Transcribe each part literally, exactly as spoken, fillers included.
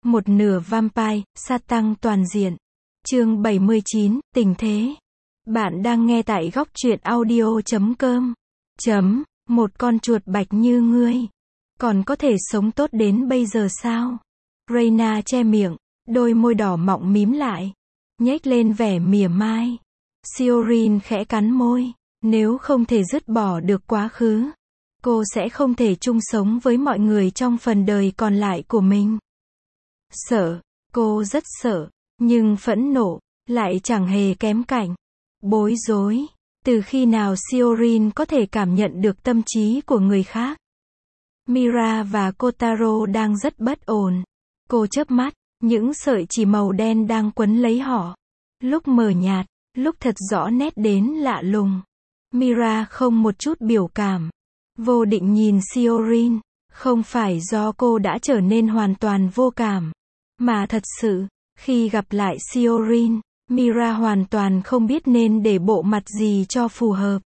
Một nửa vampire, sát tăng toàn diện. Chương bảy mươi chín, tình thế. Bạn đang nghe tại góc truyện audio chấm com. Chấm, một con chuột bạch như ngươi. Còn có thể sống tốt đến bây giờ sao? Reyna che miệng, đôi môi đỏ mọng mím lại. Nhếch lên vẻ mỉa mai. Siorin khẽ cắn môi. Nếu không thể dứt bỏ được quá khứ, cô sẽ không thể chung sống với mọi người trong phần đời còn lại của mình. Sợ, cô rất sợ, nhưng phẫn nộ, lại chẳng hề kém cạnh. Bối rối, từ khi nào Siorin có thể cảm nhận được tâm trí của người khác? Mira và Kotaro đang rất bất ổn. Cô chớp mắt, những sợi chỉ màu đen đang quấn lấy họ. Lúc mờ nhạt, lúc thật rõ nét đến lạ lùng. Mira không một chút biểu cảm. Vô định nhìn Siorin. Không phải do cô đã trở nên hoàn toàn vô cảm, mà thật sự, khi gặp lại Siorin, Mira hoàn toàn không biết nên để bộ mặt gì cho phù hợp.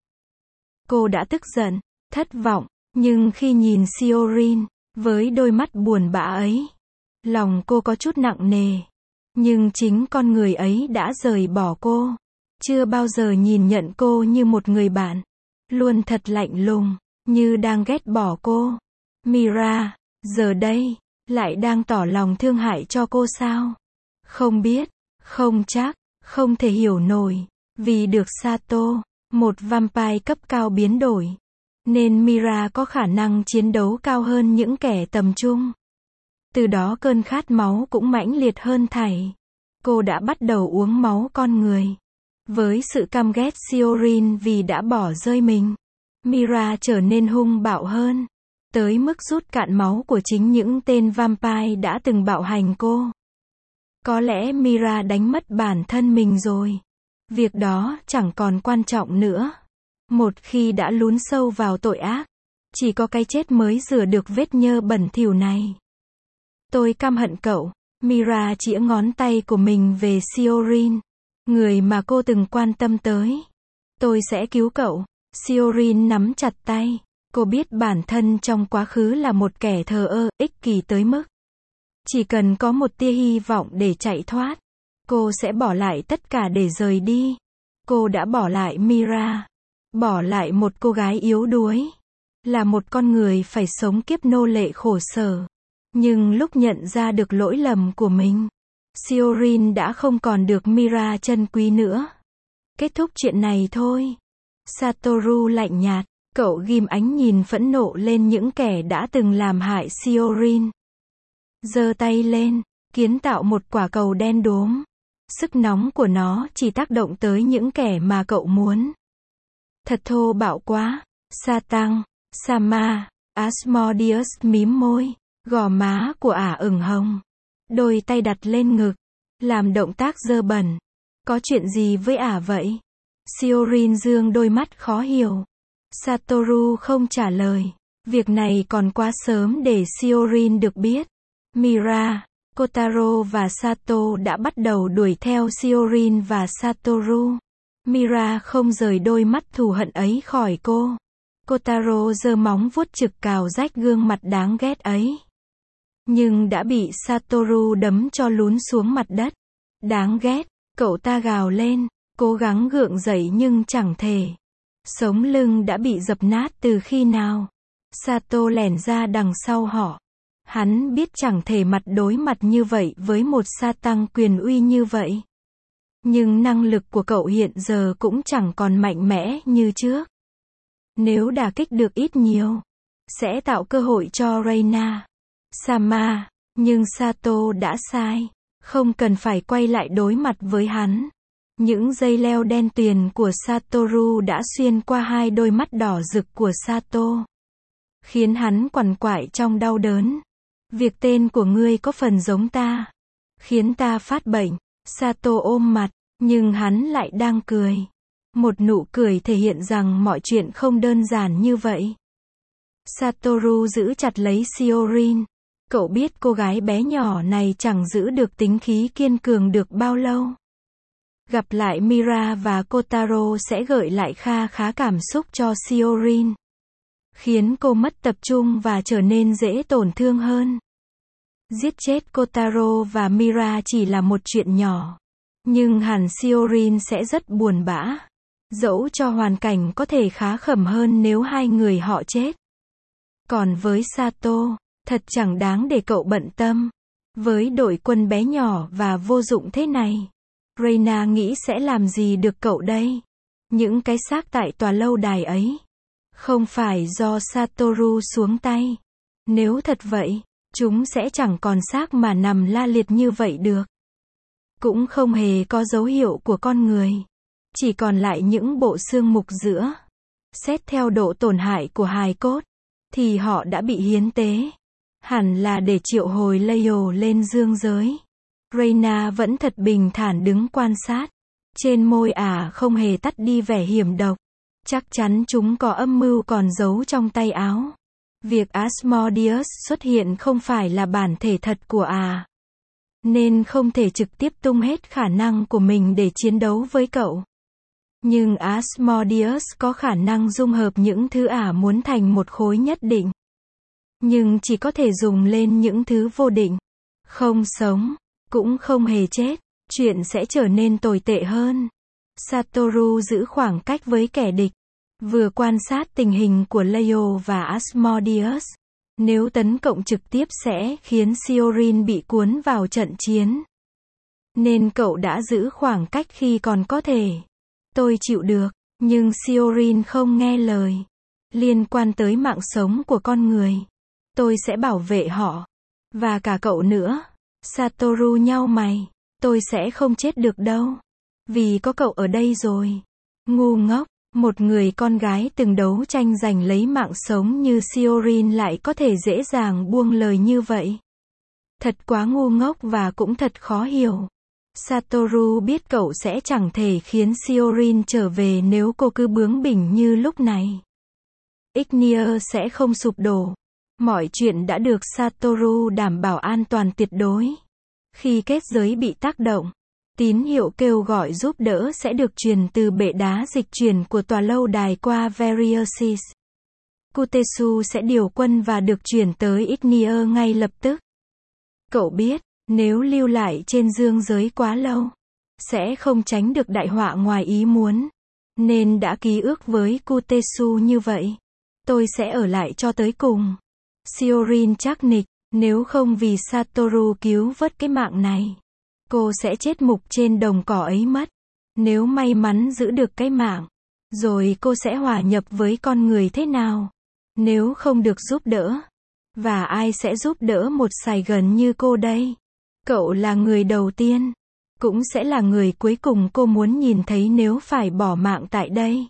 Cô đã tức giận, thất vọng, nhưng khi nhìn Siorin, với đôi mắt buồn bã ấy, lòng cô có chút nặng nề. Nhưng chính con người ấy đã rời bỏ cô. Chưa bao giờ nhìn nhận cô như một người bạn. Luôn thật lạnh lùng, như đang ghét bỏ cô. Mira, giờ đây, lại đang tỏ lòng thương hại cho cô sao? Không biết, không chắc, không thể hiểu nổi. Vì được Sato, một vampire cấp cao biến đổi, nên Mira có khả năng chiến đấu cao hơn những kẻ tầm trung. Từ đó cơn khát máu cũng mãnh liệt hơn thảy. Cô đã bắt đầu uống máu con người. Với sự căm ghét Siorin vì đã bỏ rơi mình, Mira trở nên hung bạo hơn. Tới mức rút cạn máu của chính những tên vampire đã từng bạo hành cô. Có lẽ Mira đánh mất bản thân mình rồi. Việc đó chẳng còn quan trọng nữa. Một khi đã lún sâu vào tội ác, chỉ có cái chết mới rửa được vết nhơ bẩn thỉu này. Tôi căm hận cậu. Mira chĩa ngón tay của mình về Siorin, người mà cô từng quan tâm tới. Tôi sẽ cứu cậu. Siorin nắm chặt tay. Cô biết bản thân trong quá khứ là một kẻ thờ ơ, ích kỷ tới mức chỉ cần có một tia hy vọng để chạy thoát, cô sẽ bỏ lại tất cả để rời đi. Cô đã bỏ lại Mira, bỏ lại một cô gái yếu đuối, là một con người phải sống kiếp nô lệ khổ sở. Nhưng lúc nhận ra được lỗi lầm của mình, Siorin đã không còn được Mira trân quý nữa. Kết thúc chuyện này thôi. Satoru lạnh nhạt. Cậu ghim ánh nhìn phẫn nộ lên những kẻ đã từng làm hại Siorin. Giơ tay lên, kiến tạo một quả cầu đen đốm. Sức nóng của nó chỉ tác động tới những kẻ mà cậu muốn. Thật thô bạo quá. Satang, Sama, Asmodeus mím môi. Gò má của ả ửng hồng. Đôi tay đặt lên ngực, làm động tác dơ bẩn. Có chuyện gì với ả vậy? Siorin dương đôi mắt khó hiểu. Satoru không trả lời. Việc này còn quá sớm để Siorin được biết. Mira, Kotaro và Sato đã bắt đầu đuổi theo Siorin và Satoru. Mira không rời đôi mắt thù hận ấy khỏi cô. Kotaro giơ móng vuốt trực cào rách gương mặt đáng ghét ấy. Nhưng đã bị Satoru đấm cho lún xuống mặt đất. Đáng ghét, cậu ta gào lên, cố gắng gượng dậy nhưng chẳng thể. Sống lưng đã bị dập nát từ khi nào? Sato lẻn ra đằng sau họ. Hắn biết chẳng thể mặt đối mặt như vậy với một sa tăng quyền uy như vậy. Nhưng năng lực của cậu hiện giờ cũng chẳng còn mạnh mẽ như trước. Nếu đả kích được ít nhiều, sẽ tạo cơ hội cho Reyna, Sama. Nhưng Sato đã sai. Không cần phải quay lại đối mặt với hắn. Những dây leo đen tuyền của Satoru đã xuyên qua hai đôi mắt đỏ rực của Sato, khiến hắn quằn quại trong đau đớn. Việc tên của ngươi có phần giống ta, khiến ta phát bệnh. Sato ôm mặt, nhưng hắn lại đang cười. Một nụ cười thể hiện rằng mọi chuyện không đơn giản như vậy. Satoru giữ chặt lấy Siorin. Cậu biết cô gái bé nhỏ này chẳng giữ được tính khí kiên cường được bao lâu. Gặp lại Mira và Kotaro sẽ gợi lại kha khá cảm xúc cho Siorin, khiến cô mất tập trung và trở nên dễ tổn thương hơn. Giết chết Kotaro và Mira chỉ là một chuyện nhỏ. Nhưng hẳn Shiorin sẽ rất buồn bã. Dẫu cho hoàn cảnh có thể khá khẩm hơn nếu hai người họ chết. Còn với Sato, thật chẳng đáng để cậu bận tâm. Với đội quân bé nhỏ và vô dụng thế này, Reina nghĩ sẽ làm gì được cậu đây? Những cái xác tại tòa lâu đài ấy, không phải do Satoru xuống tay. Nếu thật vậy, chúng sẽ chẳng còn xác mà nằm la liệt như vậy được. Cũng không hề có dấu hiệu của con người. Chỉ còn lại những bộ xương mục giữa. Xét theo độ tổn hại của hài cốt, thì họ đã bị hiến tế. Hẳn là để triệu hồi Leo lên dương giới. Reina vẫn thật bình thản đứng quan sát. Trên môi ả không hề tắt đi vẻ hiểm độc. Chắc chắn chúng có âm mưu còn giấu trong tay áo. Việc Asmodeus xuất hiện không phải là bản thể thật của ả. Nên không thể trực tiếp tung hết khả năng của mình để chiến đấu với cậu. Nhưng Asmodeus có khả năng dung hợp những thứ ả muốn thành một khối nhất định. Nhưng chỉ có thể dùng lên những thứ vô định. Không sống, cũng không hề chết. Chuyện sẽ trở nên tồi tệ hơn. Satoru giữ khoảng cách với kẻ địch. Vừa quan sát tình hình của Leo và Asmodeus. Nếu tấn công trực tiếp sẽ khiến Shiorin bị cuốn vào trận chiến. Nên cậu đã giữ khoảng cách khi còn có thể. Tôi chịu được, nhưng Shiorin không nghe lời. Liên quan tới mạng sống của con người. Tôi sẽ bảo vệ họ. Và cả cậu nữa. Satoru nhau mày. Tôi sẽ không chết được đâu. Vì có cậu ở đây rồi. Ngu ngốc. Một người con gái từng đấu tranh giành lấy mạng sống như Shiorin lại có thể dễ dàng buông lời như vậy. Thật quá ngu ngốc và cũng thật khó hiểu. Satoru biết cậu sẽ chẳng thể khiến Shiorin trở về nếu cô cứ bướng bỉnh như lúc này. Ignea sẽ không sụp đổ. Mọi chuyện đã được Satoru đảm bảo an toàn tuyệt đối. Khi kết giới bị tác động, tín hiệu kêu gọi giúp đỡ sẽ được truyền từ bệ đá dịch chuyển của tòa lâu đài qua Veriosis. Kutesu sẽ điều quân và được chuyển tới Ignea ngay lập tức. Cậu biết, nếu lưu lại trên dương giới quá lâu, sẽ không tránh được đại họa ngoài ý muốn. Nên đã ký ước với Kutesu như vậy. Tôi sẽ ở lại cho tới cùng. Shiorin chắc nịch, nếu không vì Satoru cứu vớt cái mạng này, cô sẽ chết mục trên đồng cỏ ấy mất. Nếu may mắn giữ được cái mạng, rồi cô sẽ hòa nhập với con người thế nào? Nếu không được giúp đỡ, và ai sẽ giúp đỡ một Sài Gòn như cô đây? Cậu là người đầu tiên, cũng sẽ là người cuối cùng cô muốn nhìn thấy nếu phải bỏ mạng tại đây.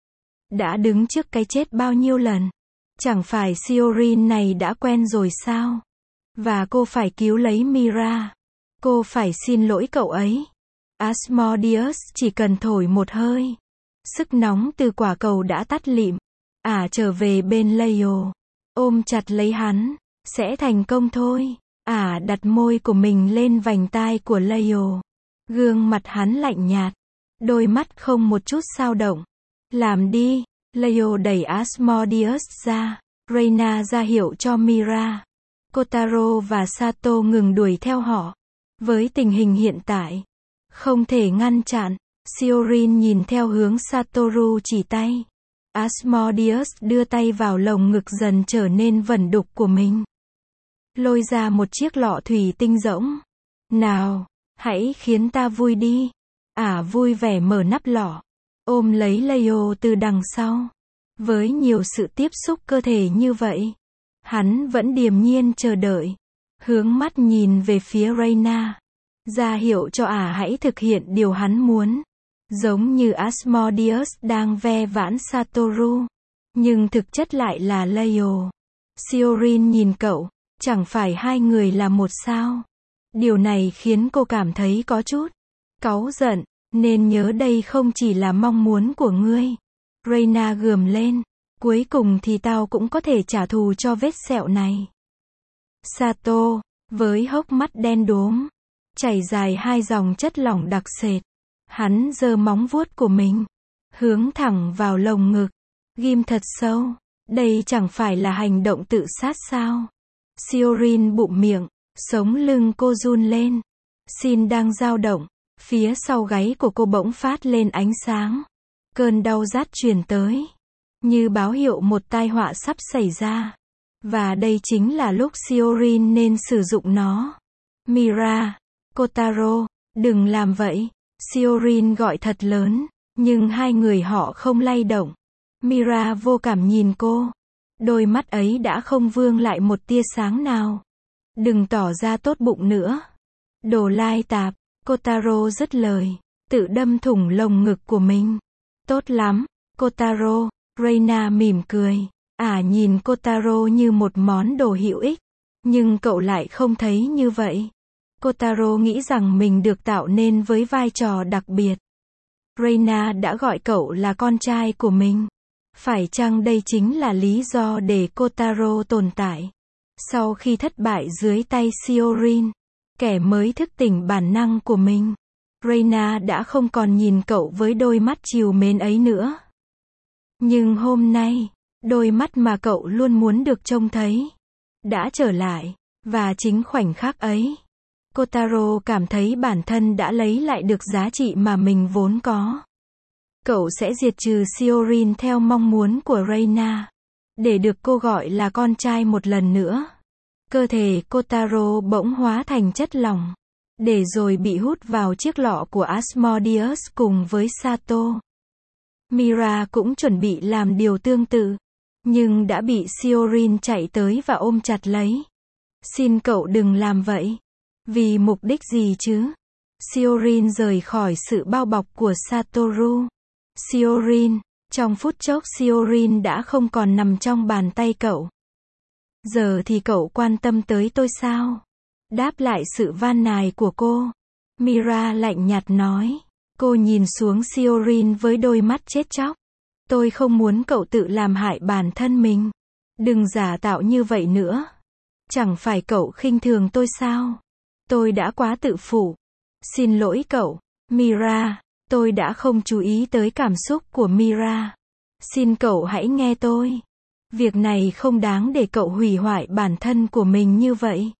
Đã đứng trước cái chết bao nhiêu lần? Chẳng phải Shiorin này đã quen rồi sao? Và cô phải cứu lấy Mira. Cô phải xin lỗi cậu ấy. Asmodeus chỉ cần thổi một hơi. Sức nóng từ quả cầu đã tắt lịm. Ả à, trở về bên Leo. Ôm chặt lấy hắn. Sẽ thành công thôi. Ả à, đặt môi của mình lên vành tai của Leo. Gương mặt hắn lạnh nhạt. Đôi mắt không một chút dao động. Làm đi. Leo đẩy Asmodeus ra. Reina ra hiệu cho Mira. Kotaro và Sato ngừng đuổi theo họ. Với tình hình hiện tại, không thể ngăn chặn. Shiorin nhìn theo hướng Satoru chỉ tay. Asmodeus đưa tay vào lồng ngực dần trở nên vẩn đục của mình. Lôi ra một chiếc lọ thủy tinh rỗng. Nào, hãy khiến ta vui đi. Ả à, vui vẻ mở nắp lọ. Ôm lấy Leo từ đằng sau. Với nhiều sự tiếp xúc cơ thể như vậy, hắn vẫn điềm nhiên chờ đợi. Hướng mắt nhìn về phía Reina. Ra hiệu cho ả hãy thực hiện điều hắn muốn. Giống như Asmodeus đang ve vãn Satoru. Nhưng thực chất lại là Leo. Shiorin nhìn cậu. Chẳng phải hai người là một sao? Điều này khiến cô cảm thấy có chút cáu giận. Nên nhớ đây không chỉ là mong muốn của ngươi. Reina gườm lên. Cuối cùng thì tao cũng có thể trả thù cho vết sẹo này. Sato, với hốc mắt đen đốm, chảy dài hai dòng chất lỏng đặc sệt. Hắn giơ móng vuốt của mình, hướng thẳng vào lồng ngực, ghim thật sâu. Đây chẳng phải là hành động tự sát sao? Shiorin bụm miệng, Sống lưng cô run lên. Xin đang dao động. Phía sau gáy của cô bỗng phát lên ánh sáng. Cơn đau rát truyền tới. Như báo hiệu một tai họa sắp xảy ra. Và đây chính là lúc Siorin nên sử dụng nó. Mira, Kotaro, đừng làm vậy. Siorin gọi thật lớn. Nhưng hai người họ không lay động. Mira vô cảm nhìn cô. Đôi mắt ấy đã không vương lại một tia sáng nào. Đừng tỏ ra tốt bụng nữa. Đồ lai tạp. Kotaro dứt lời. Tự đâm thủng lồng ngực của mình. Tốt lắm, Kotaro. Reina mỉm cười. Ả à, nhìn Kotaro như một món đồ hữu ích. Nhưng cậu lại không thấy như vậy. Kotaro nghĩ rằng mình được tạo nên với vai trò đặc biệt. Reina đã gọi cậu là con trai của mình. Phải chăng đây chính là lý do để Kotaro tồn tại? Sau khi thất bại dưới tay Siorin, kẻ mới thức tỉnh bản năng của mình, Reina đã không còn nhìn cậu với đôi mắt trìu mến ấy nữa. Nhưng hôm nay, đôi mắt mà cậu luôn muốn được trông thấy, đã trở lại, và chính khoảnh khắc ấy, Kotaro cảm thấy bản thân đã lấy lại được giá trị mà mình vốn có. Cậu sẽ diệt trừ Siorin theo mong muốn của Reina, để được cô gọi là con trai một lần nữa. Cơ thể Kotaro bỗng hóa thành chất lỏng, để rồi bị hút vào chiếc lọ của Asmodeus cùng với Sato. Mira cũng chuẩn bị làm điều tương tự, nhưng đã bị Siorin chạy tới và ôm chặt lấy. Xin cậu đừng làm vậy. Vì mục đích gì chứ? Siorin rời khỏi sự bao bọc của Satoru. Siorin, trong phút chốc Siorin đã không còn nằm trong bàn tay cậu. Giờ thì cậu quan tâm tới tôi sao? Đáp lại sự van nài của cô, Mira lạnh nhạt nói. Cô nhìn xuống Siorin với đôi mắt chết chóc. Tôi không muốn cậu tự làm hại bản thân mình. Đừng giả tạo như vậy nữa. Chẳng phải cậu khinh thường tôi sao? Tôi đã quá tự phụ. Xin lỗi cậu, Mira. Tôi đã không chú ý tới cảm xúc của Mira. Xin cậu hãy nghe tôi. Việc này không đáng để cậu hủy hoại bản thân của mình như vậy.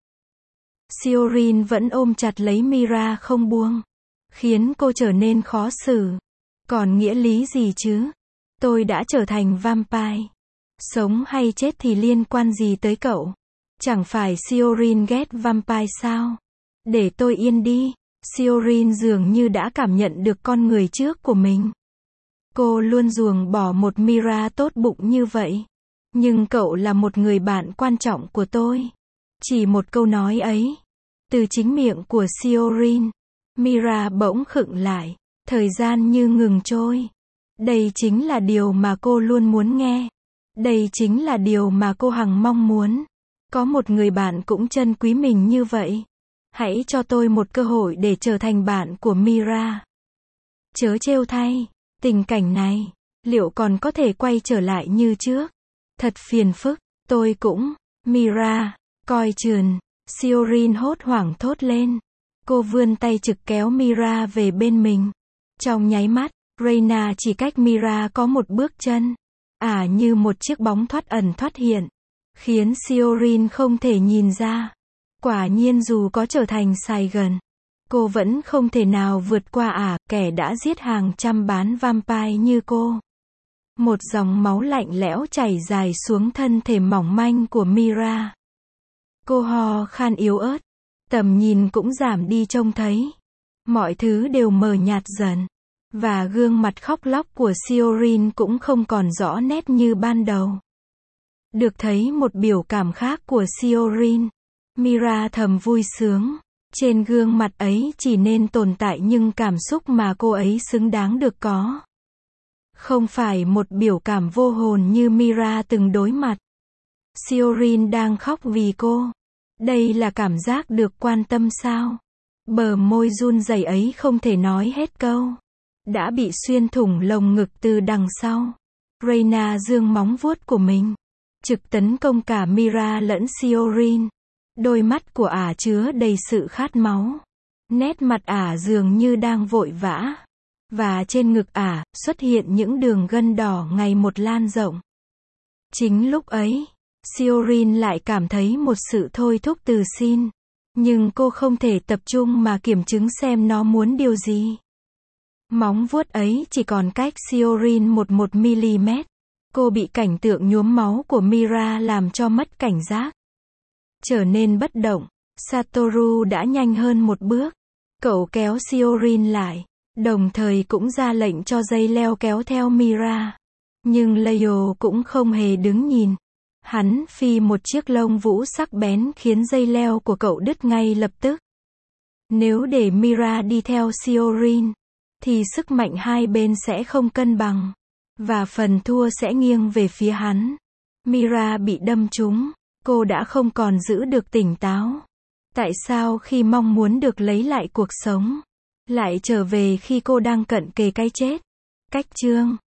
Siorin vẫn ôm chặt lấy Mira không buông, khiến cô trở nên khó xử. Còn nghĩa lý gì chứ? Tôi đã trở thành vampire. Sống hay chết thì liên quan gì tới cậu? Chẳng phải Siorin ghét vampire sao? Để tôi yên đi. Siorin dường như đã cảm nhận được con người trước của mình. Cô luôn ruồng bỏ một Mira tốt bụng như vậy. Nhưng cậu là một người bạn quan trọng của tôi. Chỉ một câu nói ấy, từ chính miệng của Siorin, Mira bỗng khựng lại. Thời gian như ngừng trôi. Đây chính là điều mà cô luôn muốn nghe. Đây chính là điều mà cô hằng mong muốn. Có một người bạn cũng trân quý mình như vậy. Hãy cho tôi một cơ hội để trở thành bạn của Mira. Chớ trêu thay, tình cảnh này, liệu còn có thể quay trở lại như trước? Thật phiền phức, tôi cũng, Mira, coi chừng. Siorin hốt hoảng thốt lên. Cô vươn tay trực kéo Mira về bên mình. Trong nháy mắt, Reina chỉ cách Mira có một bước chân. Ả à, như một chiếc bóng thoát ẩn thoát hiện, khiến Siorin không thể nhìn ra. Quả nhiên dù có trở thành Sài gần, cô vẫn không thể nào vượt qua Ả, à, kẻ đã giết hàng trăm bán vampire như cô. Một dòng máu lạnh lẽo chảy dài xuống thân thể mỏng manh của Mira. Cô ho khan yếu ớt, tầm nhìn cũng giảm đi trông thấy. Mọi thứ đều mờ nhạt dần. Và gương mặt khóc lóc của Siorin cũng không còn rõ nét như ban đầu. Được thấy một biểu cảm khác của Siorin, Mira thầm vui sướng. Trên gương mặt ấy chỉ nên tồn tại những cảm xúc mà cô ấy xứng đáng được có. Không phải một biểu cảm vô hồn như Mira từng đối mặt. Siorin đang khóc vì cô. Đây là cảm giác được quan tâm sao? Bờ môi run rẩy ấy không thể nói hết câu. Đã bị xuyên thủng lồng ngực từ đằng sau. Reina giương móng vuốt của mình, trực tấn công cả Mira lẫn Siorin. Đôi mắt của Ả chứa đầy sự khát máu. Nét mặt Ả dường như đang vội vã. Và trên ngực Ả xuất hiện những đường gân đỏ ngày một lan rộng. Chính lúc ấy, Siorin lại cảm thấy một sự thôi thúc từ Sin. Nhưng cô không thể tập trung mà kiểm chứng xem nó muốn điều gì. Móng vuốt ấy chỉ còn cách Hyorin một một mi-li-mét. Cô bị cảnh tượng nhuốm máu của Mira làm cho mất cảnh giác. Trở nên bất động, Satoru đã nhanh hơn một bước. Cậu kéo Hyorin lại, đồng thời cũng ra lệnh cho dây leo kéo theo Mira. Nhưng Leo cũng không hề đứng nhìn. Hắn phi một chiếc lông vũ sắc bén khiến dây leo của cậu đứt ngay lập tức. Nếu để Mira đi theo Hyorin, thì sức mạnh hai bên sẽ không cân bằng. Và phần thua sẽ nghiêng về phía hắn. Mira bị đâm trúng. Cô đã không còn giữ được tỉnh táo. Tại sao khi mong muốn được lấy lại cuộc sống, lại trở về khi cô đang cận kề cái chết? Cách chương